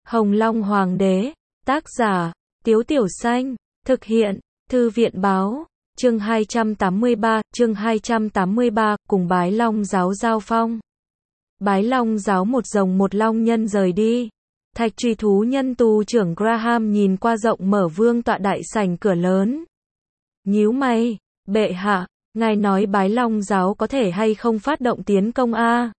Hồng Long Hoàng đế, tác giả, Tiếu Tiểu Xanh, thực hiện, Thư viện báo, chương 283, cùng Bái Long giáo giao phong. Bái Long giáo một rồng một long nhân rời đi. Thạch truy thú nhân tù trưởng Graham nhìn qua rộng mở vương tọa đại sảnh cửa lớn. Nhíu mày, bệ hạ, ngài nói Bái Long giáo có thể hay không phát động tiến công a?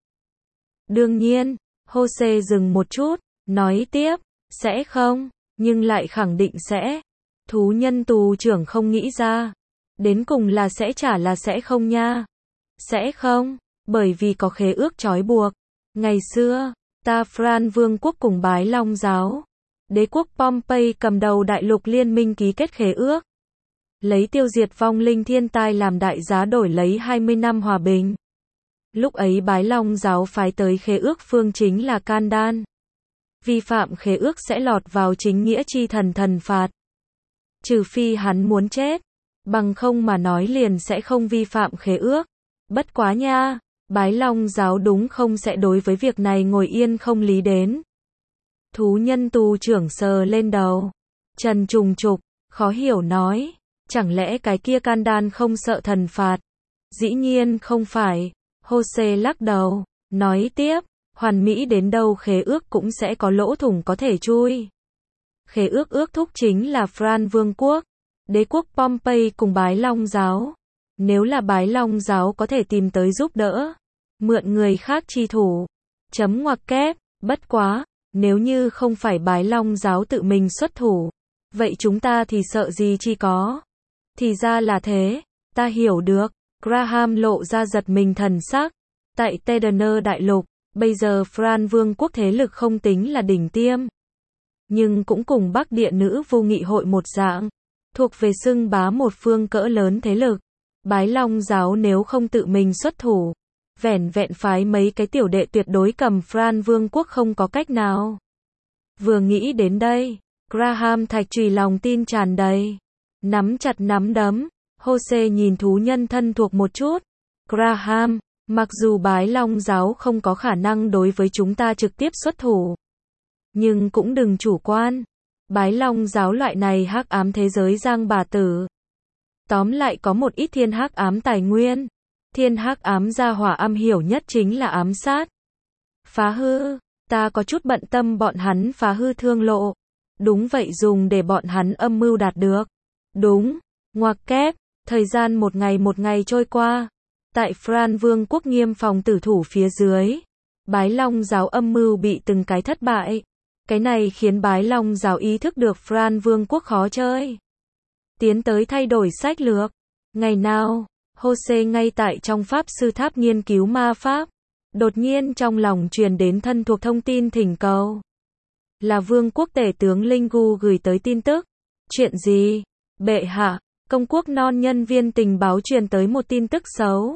Đương nhiên, Jose dừng một chút, nói tiếp, sẽ không, nhưng lại khẳng định sẽ. Thú nhân tù trưởng không nghĩ ra. Đến cùng là sẽ trả là sẽ không nha. Sẽ không, bởi vì có khế ước trói buộc. Ngày xưa, ta Fran Vương quốc cùng Bái Long giáo, đế quốc Pompey cầm đầu đại lục liên minh ký kết khế ước. Lấy tiêu diệt vong linh thiên tai làm đại giá đổi lấy 20 năm hòa bình. Lúc ấy Bái Long giáo phái tới khế ước phương chính là Can Đan. Vi phạm khế ước sẽ lọt vào chính nghĩa chi thần thần phạt. Trừ phi hắn muốn chết, bằng không mà nói liền sẽ không vi phạm khế ước. Bất quá nha, Bái Long giáo đúng không sẽ đối với việc này ngồi yên không lý đến. Thú nhân tù trưởng sờ lên đầu. Trần trùng trục, khó hiểu nói, chẳng lẽ cái kia Can Đan không sợ thần phạt? Dĩ nhiên không phải. Jose lắc đầu, nói tiếp, hoàn mỹ đến đâu khế ước cũng sẽ có lỗ thủng có thể chui. Khế ước ước thúc chính là Fran Vương quốc, đế quốc Pompey cùng Bái Long giáo. Nếu là Bái Long giáo có thể tìm tới giúp đỡ, mượn người khác chi thủ, chấm ngoặc kép, bất quá, nếu như không phải Bái Long giáo tự mình xuất thủ, vậy chúng ta thì sợ gì chi có. Thì ra là thế, ta hiểu được. Graham lộ ra giật mình thần sắc. Tại Tedener đại lục, bây giờ Fran Vương quốc thế lực không tính là đỉnh tiêm, nhưng cũng cùng Bắc Địa Nữ Vô Nghị hội một dạng, thuộc về xưng bá một phương cỡ lớn thế lực. Bái Long giáo nếu không tự mình xuất thủ, vẻn vẹn phái mấy cái tiểu đệ tuyệt đối cầm Fran Vương quốc không có cách nào. Vừa nghĩ đến đây, Graham thạch trùy lòng tin tràn đầy, nắm chặt nắm đấm. Jose nhìn thú nhân thân thuộc một chút. Graham, mặc dù Bái Long giáo không có khả năng đối với chúng ta trực tiếp xuất thủ, nhưng cũng đừng chủ quan. Bái Long giáo loại này hắc ám thế giới giang bà tử. Tóm lại có một ít thiên hắc ám tài nguyên. Thiên hắc ám gia hỏa am hiểu nhất chính là ám sát. Phá hư, ta có chút bận tâm bọn hắn phá hư thương lộ. Đúng vậy, dùng để bọn hắn âm mưu đạt được. Đúng, ngoặc kép. Thời gian một ngày trôi qua. Tại Fran Vương quốc nghiêm phòng tử thủ phía dưới, Bái Long giáo âm mưu bị từng cái thất bại. Cái này khiến Bái Long giáo ý thức được Fran Vương quốc khó chơi. Tiến tới thay đổi sách lược. Ngày nào, Jose ngay tại trong pháp sư tháp nghiên cứu ma pháp. Đột nhiên trong lòng truyền đến thân thuộc thông tin thỉnh cầu. Là Vương quốc tể tướng Lingu gửi tới tin tức. Chuyện gì? Bệ hạ. Công quốc non nhân viên tình báo truyền tới một tin tức xấu.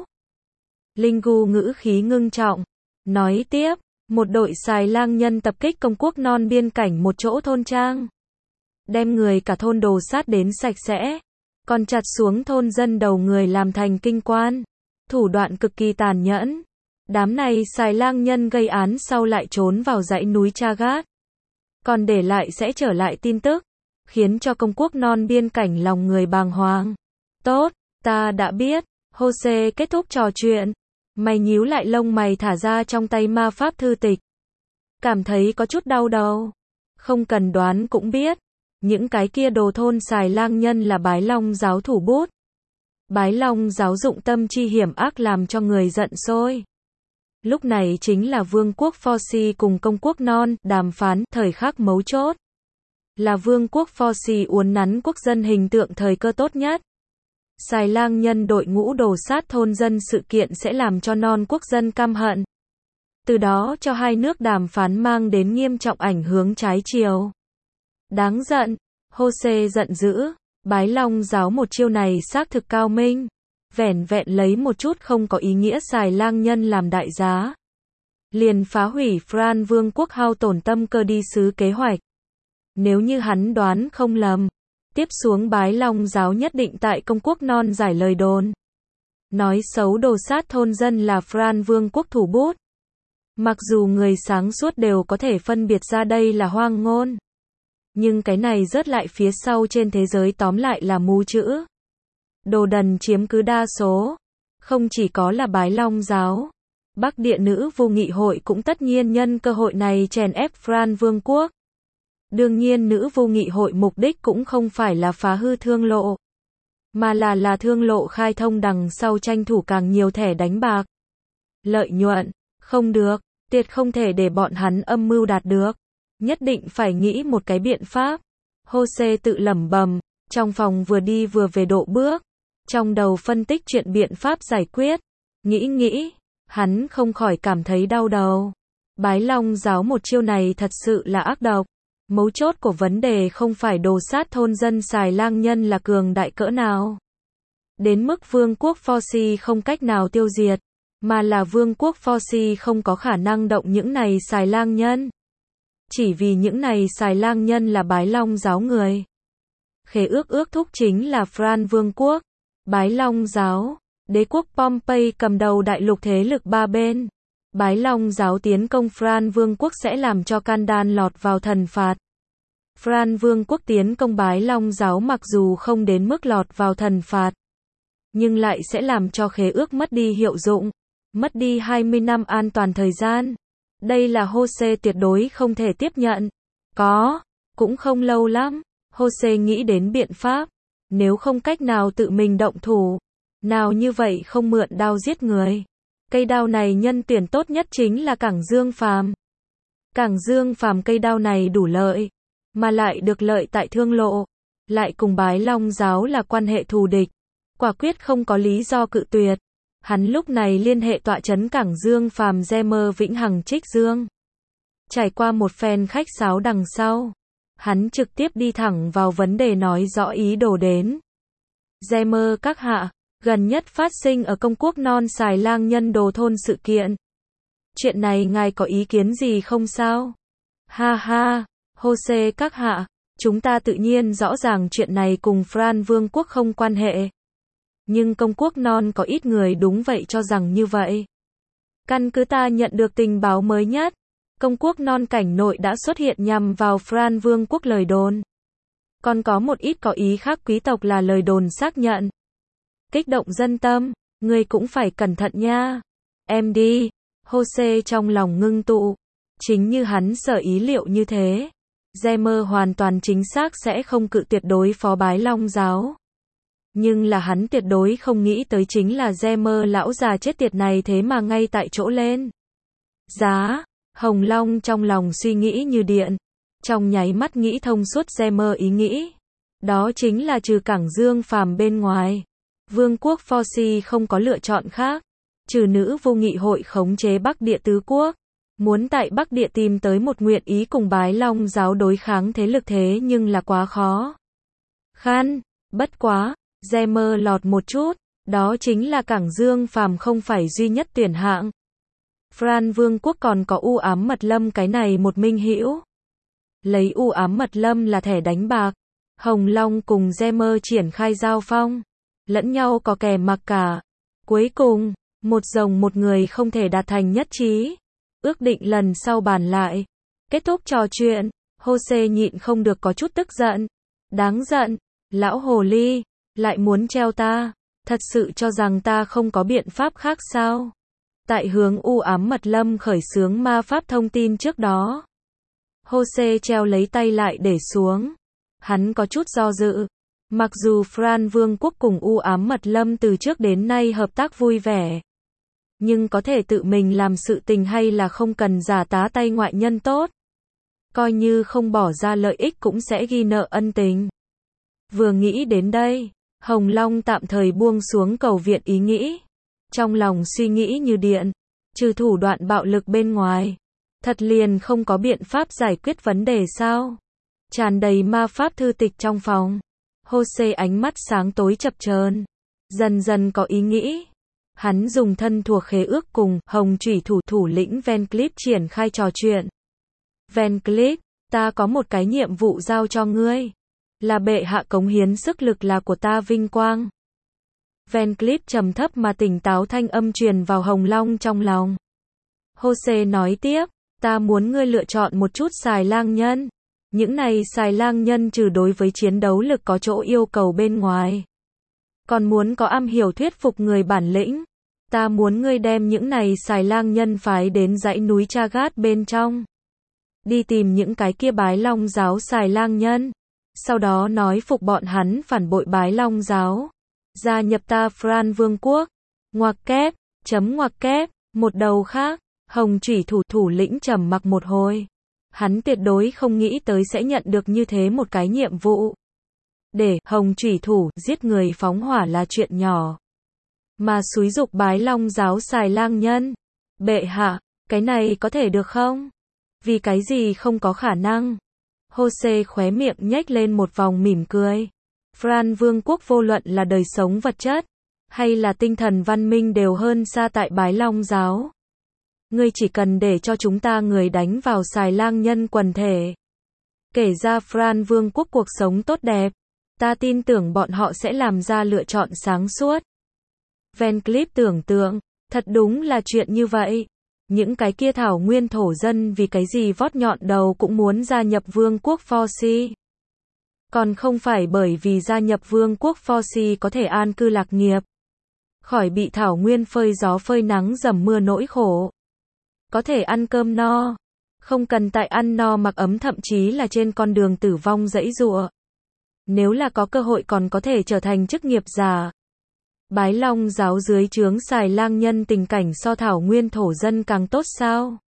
Lingu ngữ khí ngưng trọng, nói tiếp, một đội xài lang nhân tập kích công quốc non biên cảnh một chỗ thôn trang. Đem người cả thôn đồ sát đến sạch sẽ, còn chặt xuống thôn dân đầu người làm thành kinh quan. Thủ đoạn cực kỳ tàn nhẫn. Đám này xài lang nhân gây án sau lại trốn vào dãy núi Chagat. Còn để lại sẽ trở lại tin tức, khiến cho công quốc non biên cảnh lòng người bàng hoàng. Tốt, ta đã biết. Jose kết thúc trò chuyện. Mày nhíu lại lông mày thả ra trong tay ma pháp thư tịch. Cảm thấy có chút đau đầu. Không cần đoán cũng biết. Những cái kia đồ thôn xài lang nhân là Bái Long giáo thủ bút. Bái Long giáo dụng tâm chi hiểm ác làm cho người giận sôi. Lúc này chính là Vương quốc Forsi cùng công quốc non đàm phán thời khắc mấu chốt. Là Vương quốc Forsi uốn nắn quốc dân hình tượng thời cơ tốt nhất. Xài lang nhân đội ngũ đồ sát thôn dân sự kiện sẽ làm cho non quốc dân căm hận. Từ đó cho hai nước đàm phán mang đến nghiêm trọng ảnh hưởng trái chiều. Đáng giận. Jose giận dữ. Bái Long giáo một chiêu này xác thực cao minh. Vẻn vẹn lấy một chút không có ý nghĩa xài lang nhân làm đại giá. Liền phá hủy Fran Vương quốc hao tổn tâm cơ đi sứ kế hoạch. Nếu như hắn đoán không lầm, tiếp xuống Bái Long giáo nhất định tại công quốc non giải lời đồn. Nói xấu đồ sát thôn dân là Fran Vương quốc thủ bút. Mặc dù người sáng suốt đều có thể phân biệt ra đây là hoang ngôn. Nhưng cái này rớt lại phía sau trên thế giới tóm lại là mù chữ. Đồ đần chiếm cứ đa số. Không chỉ có là Bái Long giáo. Bắc Địa Nữ Vu Nghị hội cũng tất nhiên nhân cơ hội này chèn ép Fran Vương quốc. Đương nhiên Nữ Vu Nghị hội mục đích cũng không phải là phá hư thương lộ. Mà là thương lộ khai thông đằng sau tranh thủ càng nhiều thẻ đánh bạc. Lợi nhuận. Không được. Tuyệt không thể để bọn hắn âm mưu đạt được. Nhất định phải nghĩ một cái biện pháp. Jose tự lẩm bẩm, trong phòng vừa đi vừa về độ bước. Trong đầu phân tích chuyện biện pháp giải quyết. Nghĩ, hắn không khỏi cảm thấy đau đầu. Bái Long giáo một chiêu này thật sự là ác độc. Mấu chốt của vấn đề không phải đồ sát thôn dân xài lang nhân là cường đại cỡ nào. Đến mức vương quốc Forci không cách nào tiêu diệt. Mà là vương quốc Forci không có khả năng động những này xài lang nhân. Chỉ vì những này xài lang nhân là Bái Long giáo người. Khế ước thúc chính là Fran vương quốc. Bái Long giáo. Đế quốc Pompey cầm đầu đại lục thế lực ba bên. Bái Long giáo tiến công Fran vương quốc sẽ làm cho Candan lọt vào thần phạt. Fran vương quốc tiến công Bái Long giáo mặc dù không đến mức lọt vào thần phạt. Nhưng lại sẽ làm cho khế ước mất đi hiệu dụng. Mất đi 20 năm an toàn thời gian. Đây là Jose tuyệt đối không thể tiếp nhận. Cũng không lâu lắm. Jose nghĩ đến biện pháp. Nếu không cách nào tự mình động thủ. Nào như vậy không mượn đao giết người. Cây đao này nhân tuyển tốt nhất chính là Cảng Dương Phàm. Cảng Dương Phàm cây đao này đủ lợi. Mà lại được lợi tại thương lộ. Lại cùng Bái Long giáo là quan hệ thù địch. Quả quyết không có lý do cự tuyệt. Hắn lúc này liên hệ tọa trấn Cảng Dương Phàm Zemer Vĩnh Hằng Trích Dương. Trải qua một phen khách sáo đằng sau. Hắn trực tiếp đi thẳng vào vấn đề nói rõ ý đồ đến. Zemer các hạ, gần nhất phát sinh ở công quốc non xài lang nhân đồ thôn sự kiện. Chuyện này ngài có ý kiến gì không sao? Ha ha, Jose các hạ, chúng ta tự nhiên rõ ràng chuyện này cùng Fran vương quốc không quan hệ. Nhưng công quốc non có ít người đúng vậy cho rằng như vậy. Căn cứ ta nhận được tình báo mới nhất, công quốc non cảnh nội đã xuất hiện nhằm vào Fran vương quốc lời đồn. Còn có một ít có ý khác quý tộc là lời đồn xác nhận. Kích động dân tâm, ngươi cũng phải cẩn thận nha. Em đi, Jose trong lòng ngưng tụ. Chính như hắn sở ý liệu như thế. Zemer hoàn toàn chính xác sẽ không cự tuyệt đối phó Bái Long giáo. Nhưng là hắn tuyệt đối không nghĩ tới chính là Zemer lão già chết tiệt này thế mà ngay tại chỗ lên. Giá, Hồng Long trong lòng suy nghĩ như điện. Trong nháy mắt nghĩ thông suốt Zemer ý nghĩ. Đó chính là trừ Cảng Dương Phàm bên ngoài. Vương quốc Forci không có lựa chọn khác. Trừ Nữ Vu Nghị hội khống chế Bắc Địa tứ quốc. Muốn tại Bắc Địa tìm tới một nguyện ý cùng Bái Long giáo đối kháng thế lực thế nhưng là quá khó. Bất quá. Zemer lọt một chút, đó chính là Cảng Dương Phàm không phải duy nhất tuyển hạng. Fran vương quốc còn có u ám mật lâm cái này một minh hữu. Lấy u ám mật lâm là thẻ đánh bạc. Hồng Long cùng Zemer triển khai giao phong. Lẫn nhau có kè mặc cả. Cuối cùng, một rồng một người không thể đạt thành nhất trí. Ước định lần sau bàn lại. Kết thúc trò chuyện, Jose nhịn không được có chút tức giận. Đáng giận, lão hồ ly. Lại muốn treo ta, thật sự cho rằng ta không có biện pháp khác sao? Tại hướng u ám mật lâm khởi xướng ma pháp thông tin trước đó. Jose treo lấy tay lại để xuống. Hắn có chút do dự. Mặc dù Fran vương quốc cùng u ám mật lâm từ trước đến nay hợp tác vui vẻ. Nhưng có thể tự mình làm sự tình hay là không cần giả tá tay ngoại nhân tốt. Coi như không bỏ ra lợi ích cũng sẽ ghi nợ ân tình. Vừa nghĩ đến đây. Hồng Long tạm thời buông xuống cầu viện ý nghĩ. Trong lòng suy nghĩ như điện. Trừ thủ đoạn bạo lực bên ngoài. Thật liền không có biện pháp giải quyết vấn đề sao. Tràn đầy ma pháp thư tịch trong phòng. Jose ánh mắt sáng tối chập chờn. Dần dần có ý nghĩ. Hắn dùng thân thuộc khế ước cùng Hồng Chủy thủ lĩnh Van Cleef triển khai trò chuyện. Van Cleef, ta có một cái nhiệm vụ giao cho ngươi. Là bệ hạ cống hiến sức lực là của ta vinh quang. Van Cleef trầm thấp mà tỉnh táo thanh âm truyền vào Hồng Long trong lòng. Jose nói tiếp, ta muốn ngươi lựa chọn một chút xài lang nhân. Những này xài lang nhân trừ đối với chiến đấu lực có chỗ yêu cầu bên ngoài, còn muốn có am hiểu thuyết phục người bản lĩnh. Ta muốn ngươi đem những này xài lang nhân phái đến dãy núi Chagat bên trong. Đi tìm những cái kia Bái Long giáo xài lang nhân. Sau đó nói phục bọn hắn phản bội Bái Long giáo. Gia nhập ta Fran Vương quốc. Ngoặc kép, ngoặc kép, một đầu khác. Hồng Chủy thủ lĩnh trầm mặc một hồi. Hắn tuyệt đối không nghĩ tới sẽ nhận được như thế một cái nhiệm vụ. Để Hồng Chủy thủ giết người phóng hỏa là chuyện nhỏ, mà xúi giục Bái Long giáo xài lang nhân. Bệ hạ, cái này có thể được không? Vì cái gì không có khả năng? Jose khóe miệng nhếch lên một vòng mỉm cười. Fran Vương quốc vô luận là đời sống vật chất, hay là tinh thần văn minh đều hơn xa tại Bái Long giáo. Ngươi chỉ cần để cho chúng ta người đánh vào xài lang nhân quần thể. Kể ra Fran Vương quốc cuộc sống tốt đẹp. Ta tin tưởng bọn họ sẽ làm ra lựa chọn sáng suốt. Van Cleef tưởng tượng, thật đúng là chuyện như vậy. Những cái kia thảo nguyên thổ dân vì cái gì vót nhọn đầu cũng muốn gia nhập Vương quốc Forci. Còn không phải bởi vì gia nhập Vương quốc Forci có thể an cư lạc nghiệp, khỏi bị thảo nguyên phơi gió phơi nắng dầm mưa nỗi khổ. Có thể ăn cơm no, không cần tại ăn no mặc ấm thậm chí là trên con đường tử vong giãy giụa. Nếu là có cơ hội còn có thể trở thành chức nghiệp giả. Bái Long giáo dưới trướng xài lang nhân tình cảnh so thảo nguyên thổ dân càng tốt sao?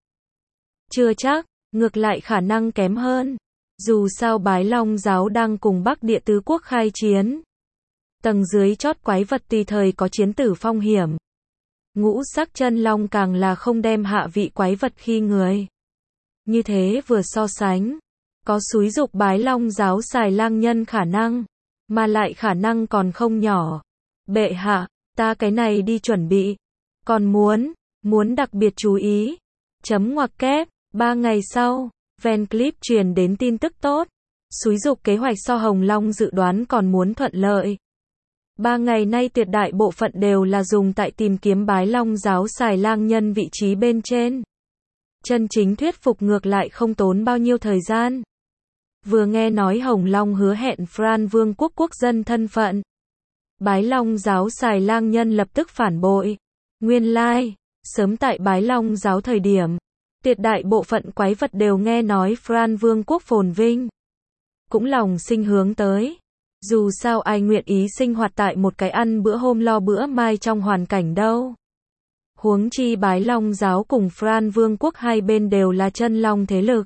Chưa chắc, ngược lại khả năng kém hơn. Dù sao Bái Long giáo đang cùng Bắc Địa tứ quốc khai chiến. Tầng dưới chót quái vật tùy thời có chiến tử phong hiểm. Ngũ sắc chân long càng là không đem hạ vị quái vật khi người. Như thế vừa so sánh, có xúi giục Bái Long giáo xài lang nhân khả năng, mà lại khả năng còn không nhỏ. Bệ hạ, ta cái này đi chuẩn bị. Còn muốn đặc biệt chú ý. Ngoặc kép, 3 ngày sau, Van Cleef truyền đến tin tức tốt. Xúi giục kế hoạch so Hồng Long dự đoán còn muốn thuận lợi. 3 ngày nay tuyệt đại bộ phận đều là dùng tại tìm kiếm Bái Long giáo xài lang nhân vị trí bên trên. Chân chính thuyết phục ngược lại không tốn bao nhiêu thời gian. Vừa nghe nói Hồng Long hứa hẹn Fran Vương quốc quốc dân thân phận, Bái Long giáo xài lang nhân lập tức phản bội. Nguyên lai, sớm tại Bái Long giáo thời điểm, tuyệt đại bộ phận quái vật đều nghe nói Fran Vương quốc phồn vinh, cũng lòng sinh hướng tới. Dù sao ai nguyện ý sinh hoạt tại một cái ăn bữa hôm lo bữa mai trong hoàn cảnh đâu. Huống chi Bái Long giáo cùng Fran Vương quốc hai bên đều là chân long thế lực.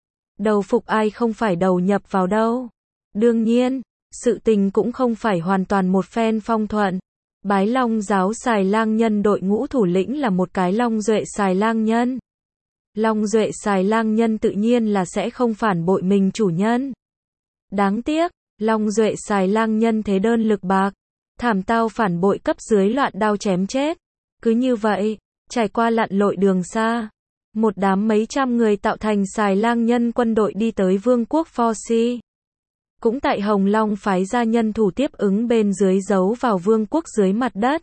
Đầu phục ai không phải đầu nhập vào đâu. Đương nhiên, sự tình cũng không phải hoàn toàn một phen phong thuận. Bái Long giáo xài lang nhân đội ngũ thủ lĩnh là một cái Long Duệ xài lang nhân. Long Duệ xài lang nhân tự nhiên là sẽ không phản bội mình chủ nhân. Đáng tiếc, Long Duệ xài lang nhân thế đơn lực bạc, thảm tao phản bội cấp dưới loạn đao chém chết. Cứ như vậy, trải qua lặn lội đường xa, một đám mấy trăm người tạo thành xài lang nhân quân đội đi tới Vương quốc Forci. Cũng tại Hồng Long phái ra nhân thủ tiếp ứng bên dưới giấu vào Vương quốc dưới mặt đất.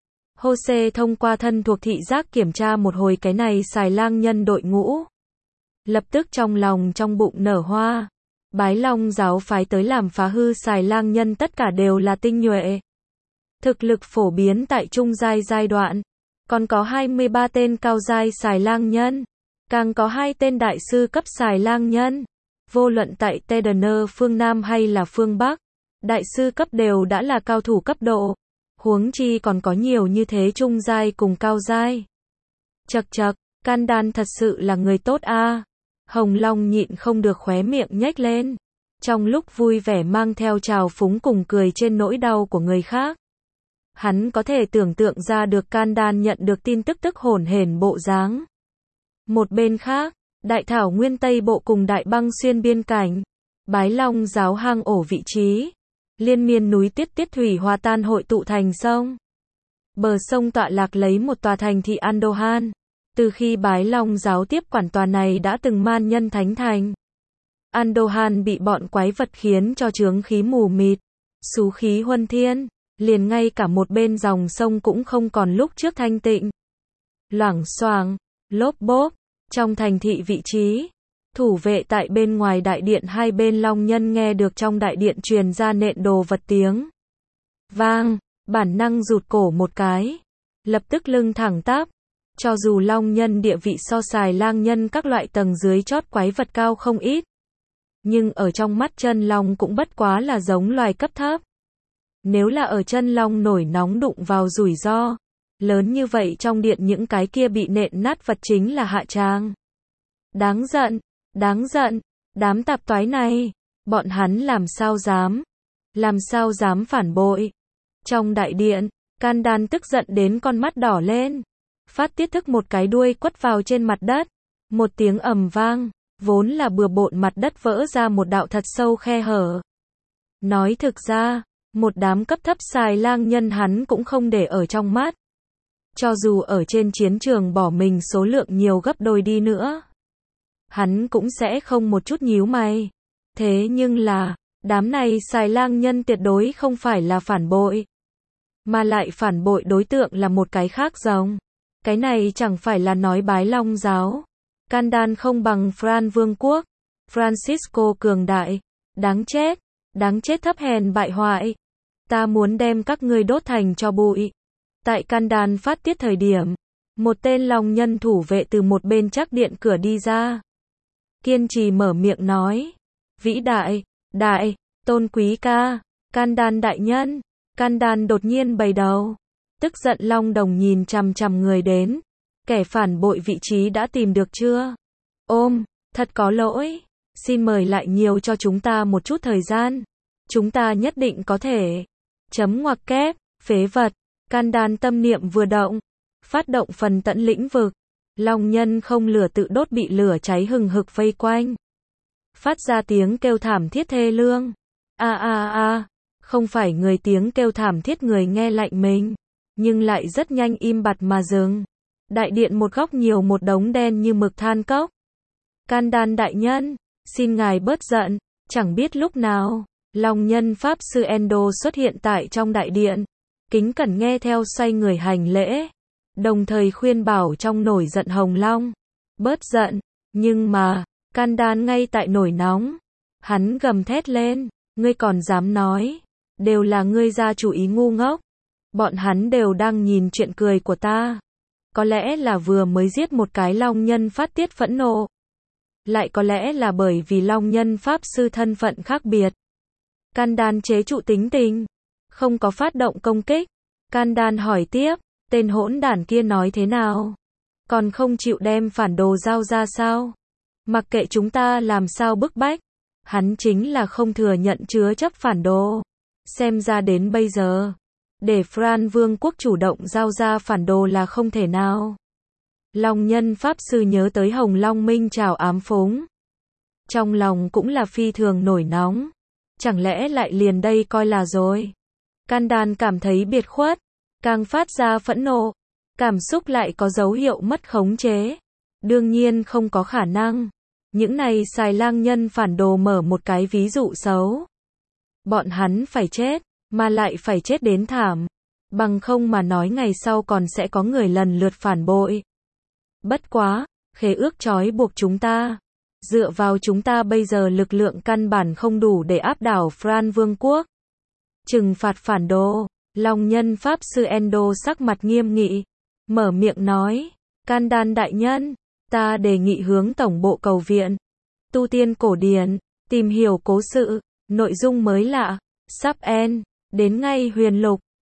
Jose thông qua thân thuộc thị giác kiểm tra một hồi cái này xài lang nhân đội ngũ. Lập tức trong lòng trong bụng nở hoa. Bái Long giáo phái tới làm phá hư xài lang nhân tất cả đều là tinh nhuệ. Thực lực phổ biến tại trung giai đoạn. Còn có 23 tên cao giai xài lang nhân. Càng có 2 tên đại sư cấp xài lang nhân. Vô luận tại Tedener phương Nam hay là phương Bắc, đại sư cấp đều đã là cao thủ cấp độ. Huống chi còn có nhiều như thế trung giai cùng cao giai. Chậc, Candan thật sự là người tốt a. Hồng Long nhịn không được khóe miệng nhếch lên. Trong lúc vui vẻ mang theo trào phúng cùng cười trên nỗi đau của người khác. Hắn có thể tưởng tượng ra được Candan nhận được tin tức tức hổn hển bộ dáng. Một bên khác, Đại thảo nguyên Tây Bộ cùng Đại băng xuyên biên cảnh. Bái Long giáo hang ổ vị trí. Liên miên núi tiết thủy hòa tan hội tụ thành sông. Bờ sông tọa lạc lấy một tòa thành thị Andohan. Từ khi Bái Long giáo tiếp quản tòa này đã từng man nhân thánh thành. Andohan bị bọn quái vật khiến cho chướng khí mù mịt, xú khí huân thiên, liền ngay cả một bên dòng sông cũng không còn lúc trước thanh tịnh. Loảng xoảng, Lốp bốp, trong thành thị vị trí, thủ vệ tại bên ngoài đại điện hai bên long nhân nghe được trong đại điện truyền ra nện đồ vật tiếng vang, bản năng rụt cổ một cái, lập tức lưng thẳng tắp. Cho dù long nhân địa vị so sánh lang nhân các loại tầng dưới chót quái vật cao không ít, nhưng ở trong mắt chân long cũng bất quá là giống loài cấp thấp. Nếu là ở chân long nổi nóng đụng vào rủi ro lớn như vậy trong điện những cái kia bị nện nát vật chính là hạ tràng. Đáng giận, đám tạp toái này, bọn hắn làm sao dám phản bội. Trong đại điện, Can Đan tức giận đến con mắt đỏ lên, phát tiết thức một cái đuôi quất vào trên mặt đất, một tiếng ầm vang, vốn là bừa bộn mặt đất vỡ ra một đạo thật sâu khe hở. Nói thực ra, một đám cấp thấp xài lang nhân hắn cũng không để ở trong mắt. Cho dù ở trên chiến trường bỏ mình số lượng nhiều gấp đôi đi nữa, hắn cũng sẽ không một chút nhíu mày. Thế nhưng là, đám này xài lang nhân tuyệt đối không phải là phản bội, mà lại phản bội đối tượng là một cái khác giống. Cái này chẳng phải là nói bái long giáo. Can Đan không bằng Fran vương quốc. Francisco cường đại. Đáng chết thấp hèn bại hoại. Ta muốn đem các ngươi đốt thành cho bụi. Tại Can Đan phát tiết thời điểm, một tên long nhân thủ vệ từ một bên chắc điện cửa đi ra. Kiên trì mở miệng nói. Vĩ đại, tôn quý ca, Can Đan đại nhân. Can Đan đột nhiên bày đầu. Tức giận long đồng nhìn chằm chằm người đến. Kẻ phản bội vị trí đã tìm được chưa? Thật có lỗi. Xin mời lại nhiều cho chúng ta một chút thời gian. Chúng ta nhất định có thể. Chấm ngoặc kép, phế vật. Can Đan tâm niệm vừa động. Phát động phần tận lĩnh vực. Long nhân không lửa tự đốt bị lửa cháy hừng hực vây quanh. Phát ra tiếng kêu thảm thiết thê lương. Không phải người tiếng kêu thảm thiết người nghe lạnh mình. Nhưng lại rất nhanh im bặt mà dừng. Đại điện một góc nhiều một đống đen như mực than cốc. Can Đan đại nhân, xin ngài bớt giận. Chẳng biết lúc nào, long nhân pháp sư Endo xuất hiện tại trong đại điện. Kính cẩn nghe theo xoay người hành lễ. Đồng thời khuyên bảo trong nổi giận hồng long. Bớt giận, nhưng mà, Can Đan ngay tại nổi nóng. Hắn gầm thét lên, ngươi còn dám nói. Đều là ngươi ra chủ ý ngu ngốc. Bọn hắn đều đang nhìn chuyện cười của ta. Có lẽ là vừa mới giết một cái long nhân phát tiết phẫn nộ. Lại có lẽ là bởi vì long nhân pháp sư thân phận khác biệt. Can Đan chế trụ tính tình. Không có phát động công kích. Can Đan hỏi tiếp, tên hỗn đản kia nói thế nào? Còn không chịu đem phản đồ giao ra sao? Mặc kệ chúng ta làm sao bức bách. Hắn chính là không thừa nhận chứa chấp phản đồ. Xem ra đến bây giờ, để Fran vương quốc chủ động giao ra phản đồ là không thể nào. Long nhân pháp sư nhớ tới Hồng Long Minh chào ám phúng. Trong lòng cũng là phi thường nổi nóng. Chẳng lẽ lại liền đây coi là rồi. Can Đan cảm thấy biệt khuất, càng phát ra phẫn nộ. Cảm xúc lại có dấu hiệu mất khống chế. Đương nhiên không có khả năng. Những này xài lang nhân phản đồ mở một cái ví dụ xấu. Bọn hắn phải chết, mà lại phải chết đến thảm. Bằng không mà nói ngày sau còn sẽ có người lần lượt phản bội. Bất quá, khế ước trói buộc chúng ta. Dựa vào chúng ta bây giờ lực lượng căn bản không đủ để áp đảo Fran vương quốc. Trừng phạt phản đồ. Long nhân pháp sư Endo sắc mặt nghiêm nghị. Mở miệng nói. Can Đan đại nhân, ta đề nghị hướng tổng bộ cầu viện. Tu tiên cổ điển, tìm hiểu cố sự, nội dung mới lạ. Sắp end, đến ngay huyền lục.